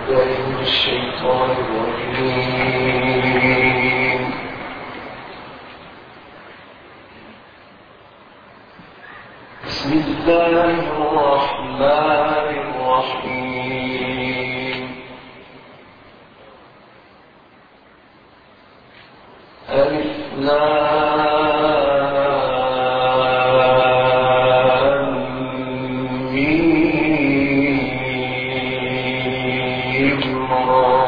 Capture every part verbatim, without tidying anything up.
بالله من الشيطان الرجيم. بسم الله الرحمن الرحيم. ألف لام ميم را.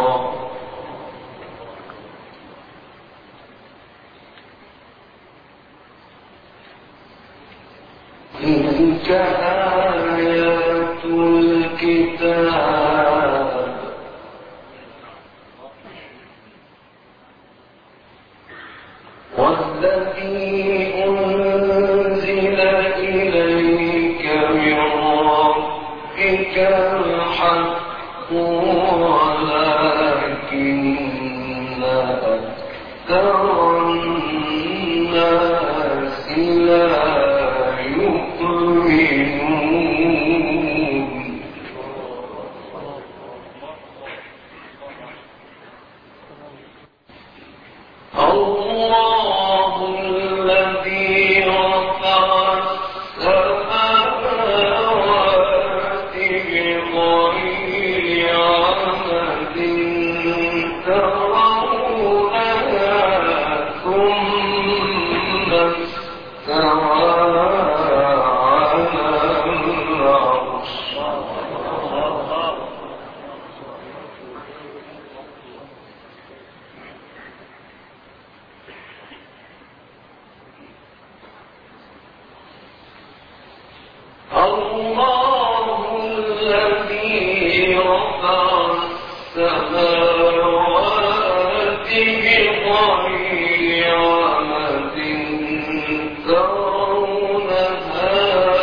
تلك آيات الكتاب والذي أنزل إليك من ربك الحق ولكن أكثر الناس لا يؤمنون. الله الذي رفع السماوات بغير عمد ترونها ثم استوى على العرش. الله الذي رفع السماوات بغير عمد ترونها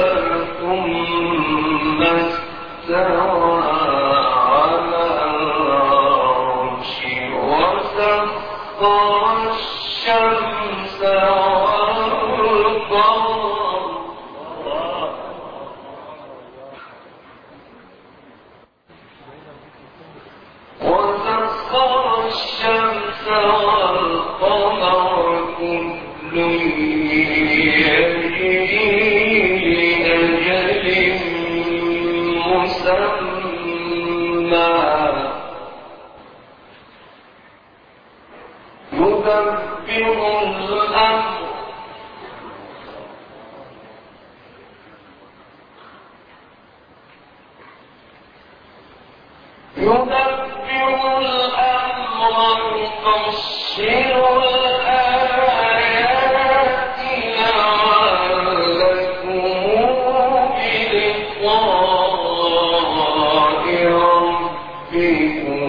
ثم استوى على العرش وسخر الشمس والقمر وسخر الشمس والقمر كل يجري لأجل مسمى يدبر الأمر يدبر الأمر يفصل الآيات لعلكم بلقاء ربكم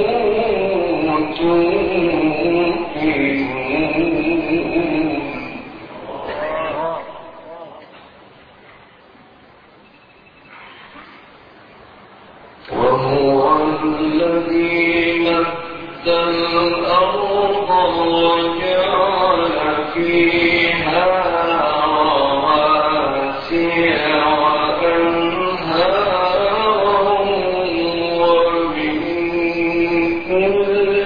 توقنون. وهو الذي مد الأرض وجعل فيها رواسي وأنهارا ومن كل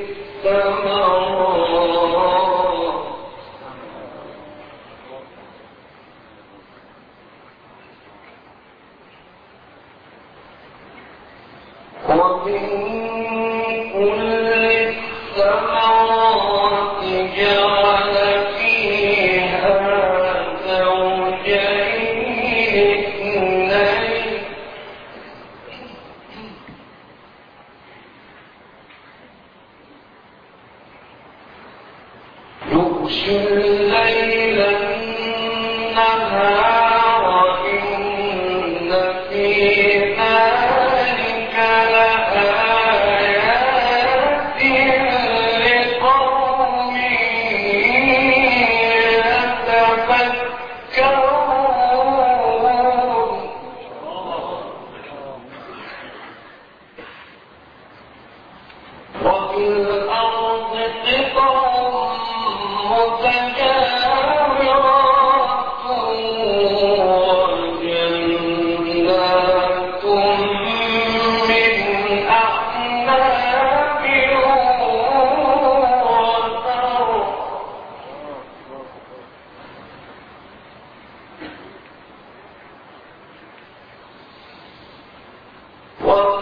الثمرات ومن كل الثمرات جعل فيها زوجين اثنين يغشي الليل النهار إن في ذلك لآيات لقوم يتفكرون. وفي الأرض قطع متجاورات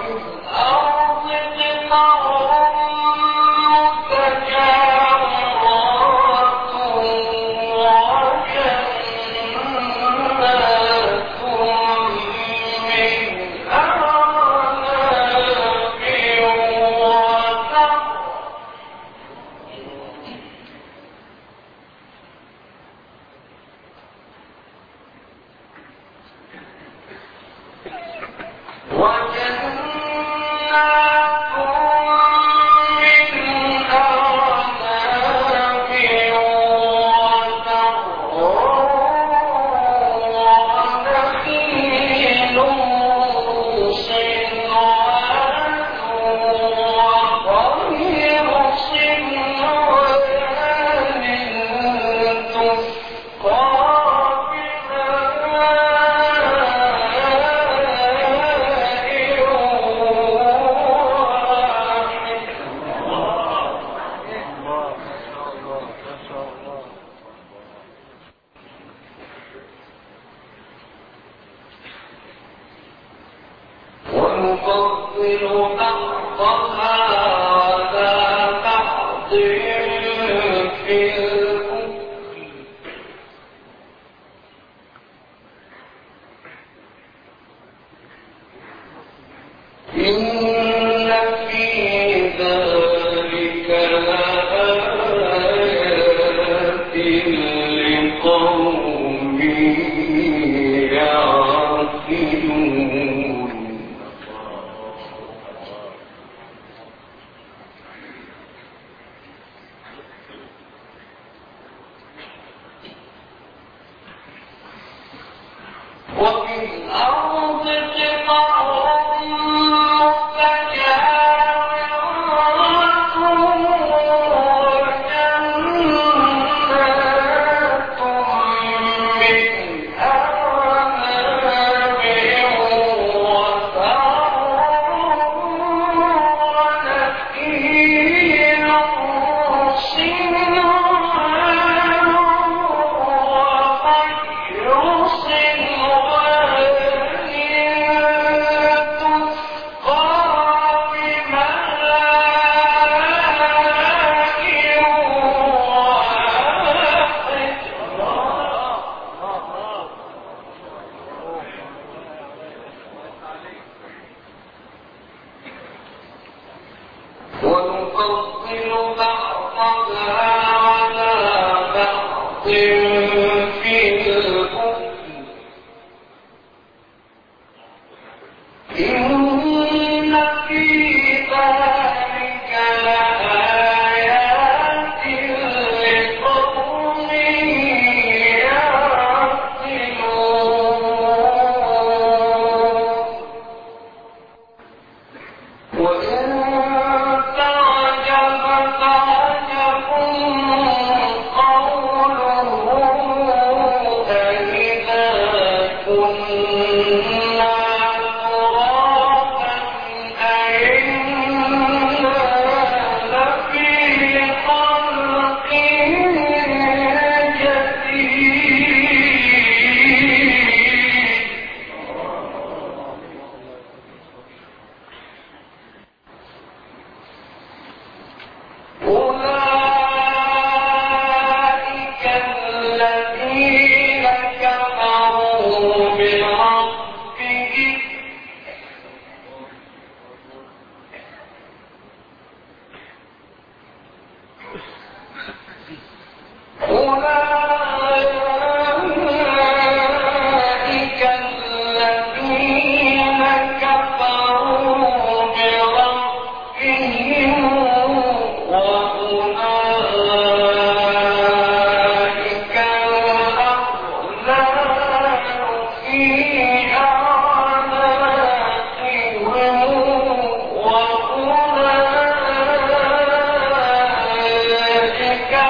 أولئك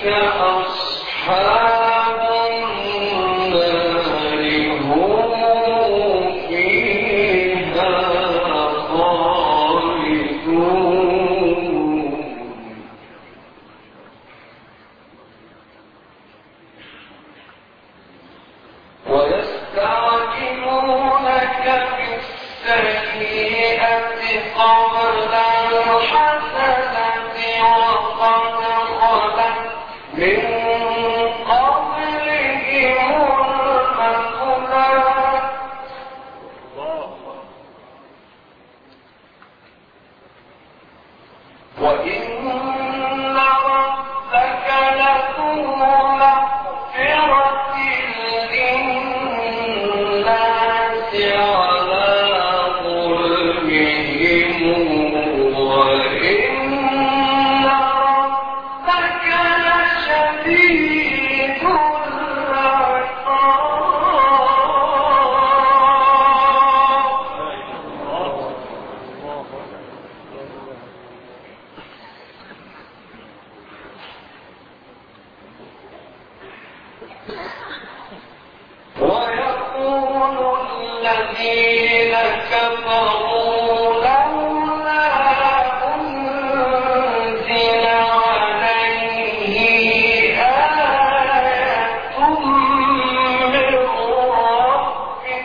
أصحاب النار هم فيها خالدون ويستعجلونك بالسيئة قبل الحسنة وقد خلت من قبلهم المثلات وإن ربك لذو مغفرة للناس على ظلمهم وإن ربك لشديد ويقول الذين كفروا لولا أنزل عليه آية من ربه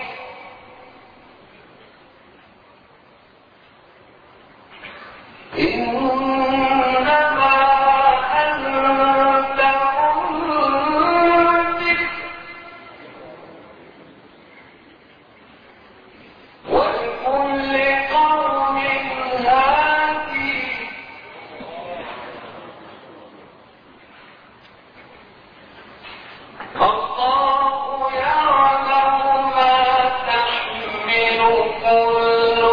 إنما أنت منذر ولكل قوم هادي الله يعلم ما تحمل كل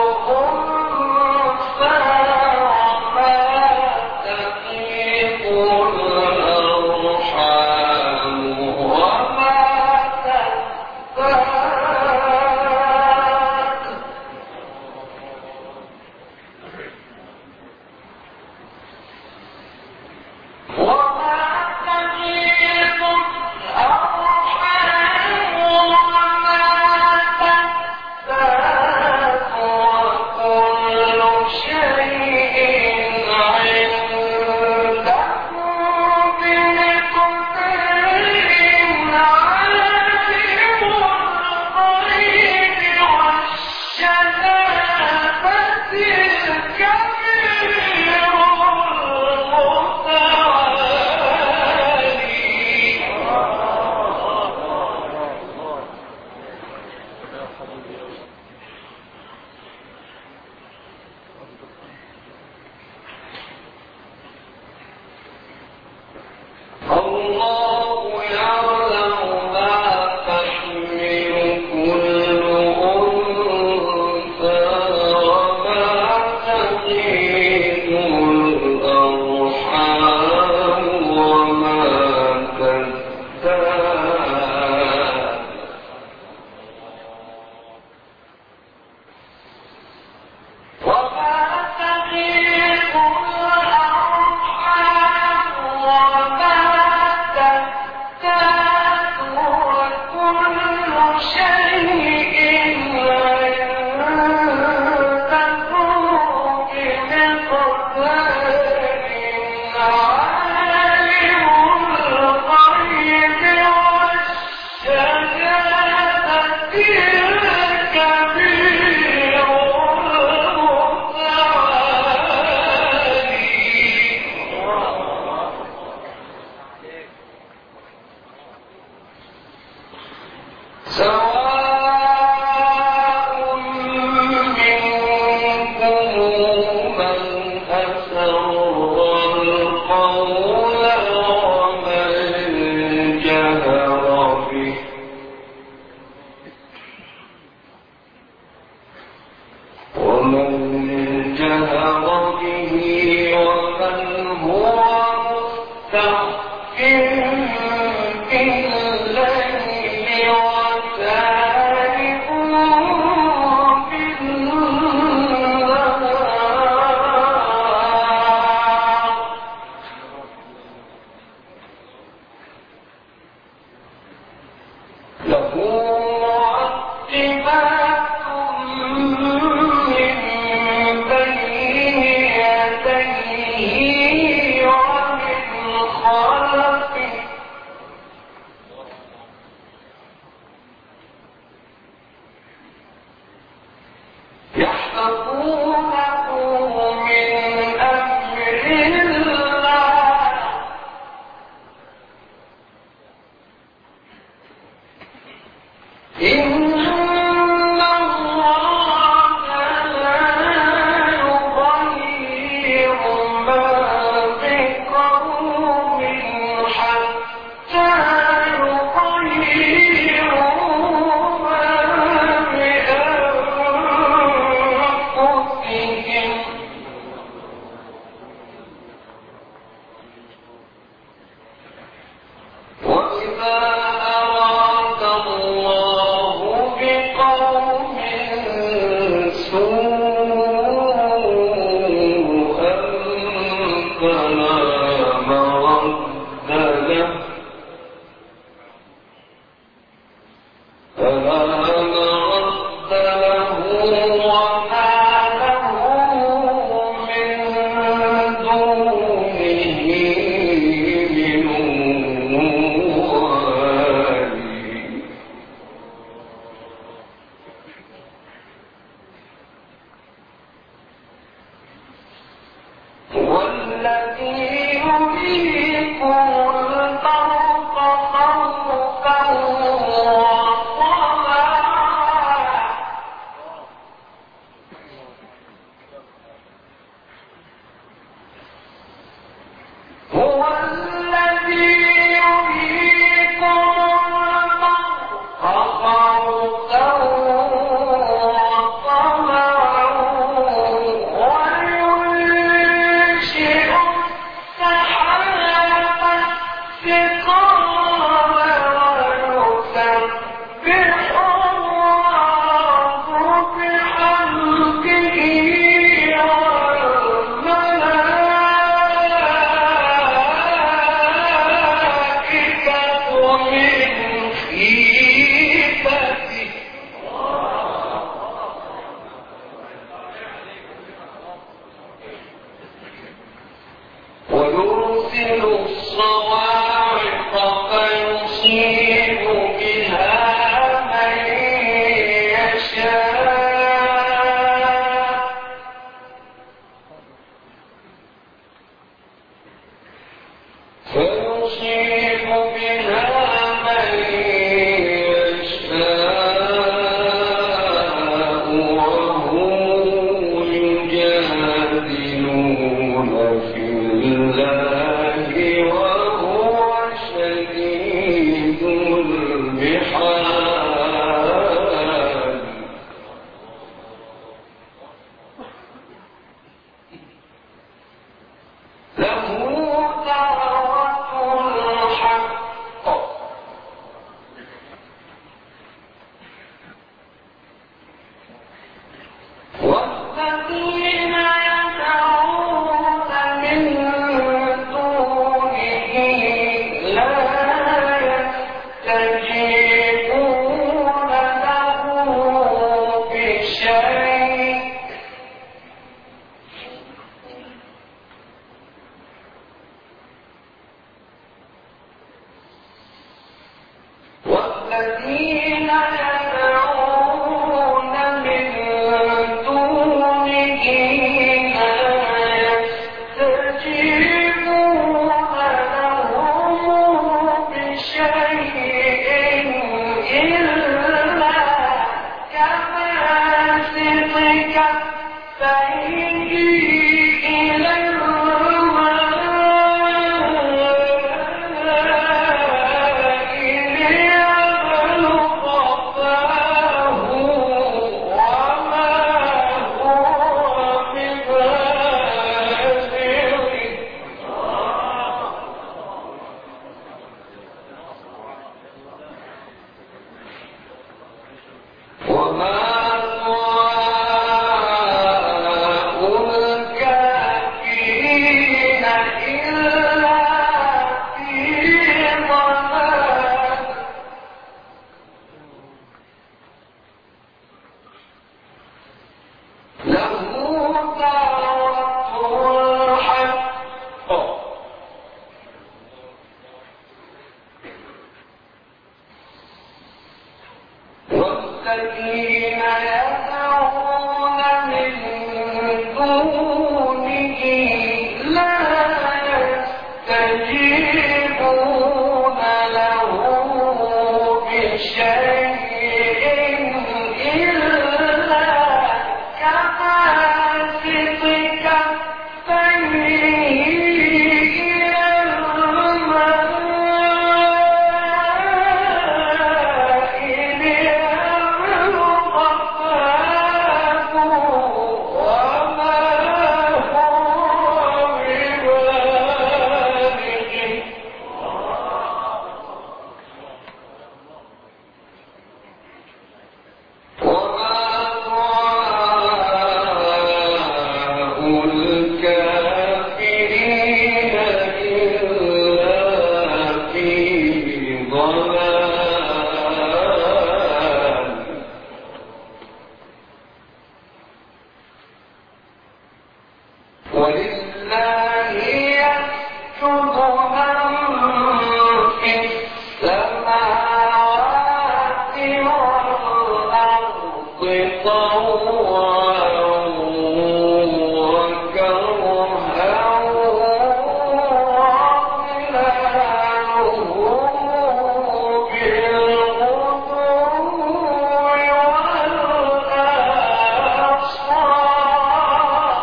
أنثى وما تغيض الأرحام وما تزداد وما تغيض الأرحام وما تزداد وكل شيء عنده بمقدار عالم الغيب والشهادة الكبير الله يعلم ما تحمل كل أنثى وما تغيض الأرحام وما تزداد وما تغيض الأرحام وما تزداد وكل شيء عنده بمقدار عالم الغيب والشهادة الكبير المتعالي سواء منكم من أسر القول ومن جهر به ومن جهر به ومن هو مستخف بالليل وسارب بالنهار والذين يدعون من دونه لا يستجيبون له بشيء إلا كباسط كفيه ولله يسجد من في السماوات والأرض طوعا وكرها وظلالهم بالغدو والآصال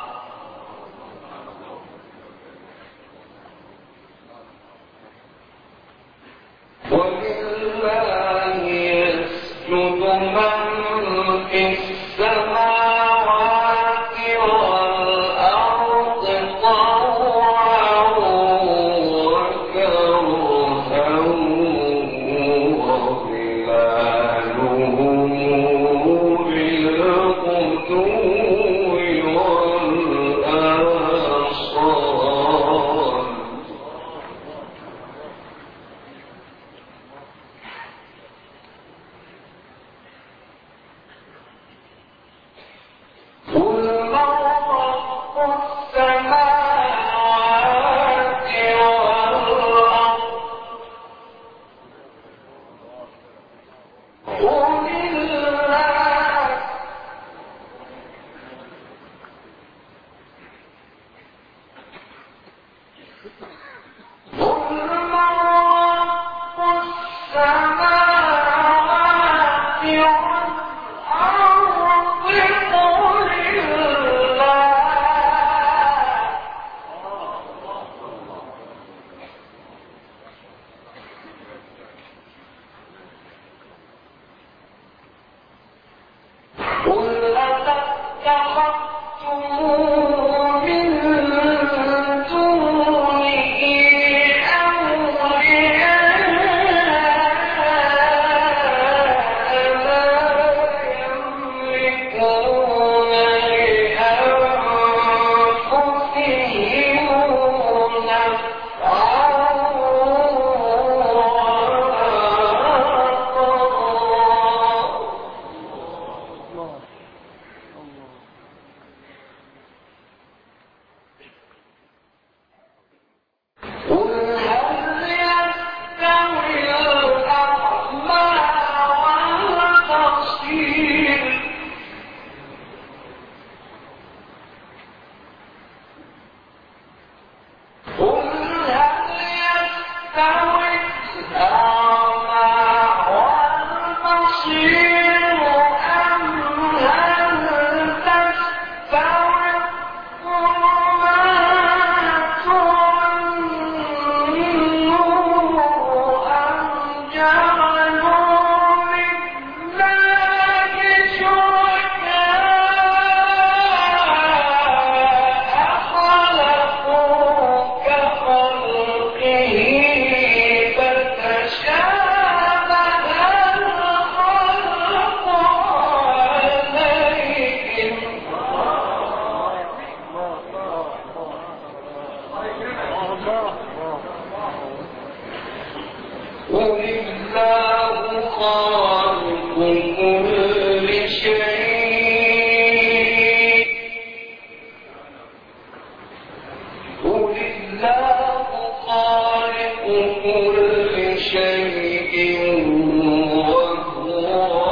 ولله يسجد من في السماوات والأرض طوعا وكرها وظلالهم بالغدو والآصال قل من رب السماوات والأرض قل الله قل من رب السماوات والأرض قل الله قل أتخذتم من دونه أولياء لا يملكون لأنفسهم نفعا قل هل يستوي الأعمى والبصير قل هل يستوي الأعمى والبصير أم هل تستوي الظلمات والنور أم جعلوا لله شركاء خلقوا كخلقه فتشابه الخلق عليهم قل الله خالق كل شيء قل الله خالق كل شيء وهو